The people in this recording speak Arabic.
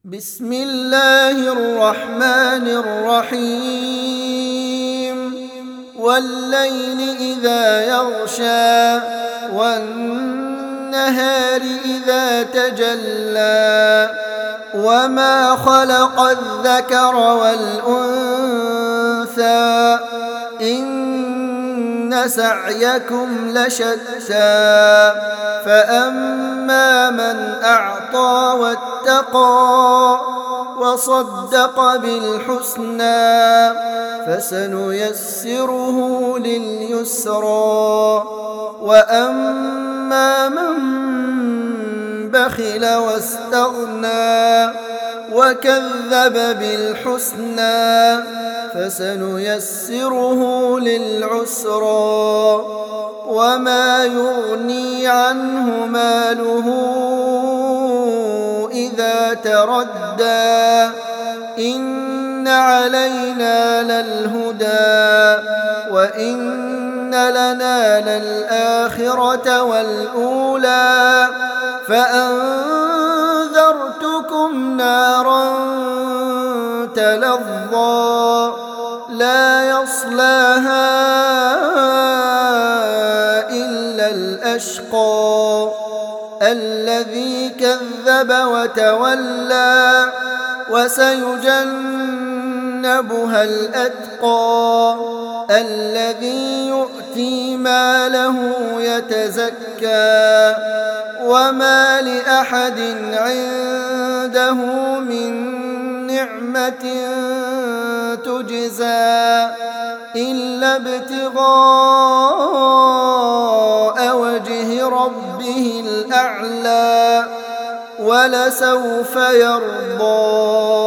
بسم الله الرحمن الرحيم والليل إذا يغشى والنهار إذا تجلى وما خلق الذكر والأنثى إن سعيكم لشتى فأما من أعطى واتقى وصدق بالحسنى فسنيسره لليسرى وأما من بخل واستغنى وكذب بالحسنى فسنيسره للعسرى وما يغني عنه ماله إذا تردى إن علينا للهدى وإن لنا للآخرة والأولى فأنذرتكم نارا تلظى لا يصلاها إلا الأشقى الذي كذب وتولى وسيجنبها الأتقى الذي يؤتي ماله يتزكى وما لأحد عنده من نعمة تجزى إلا ابتغاء وجه ربه الأعلى ولسوف يرضى.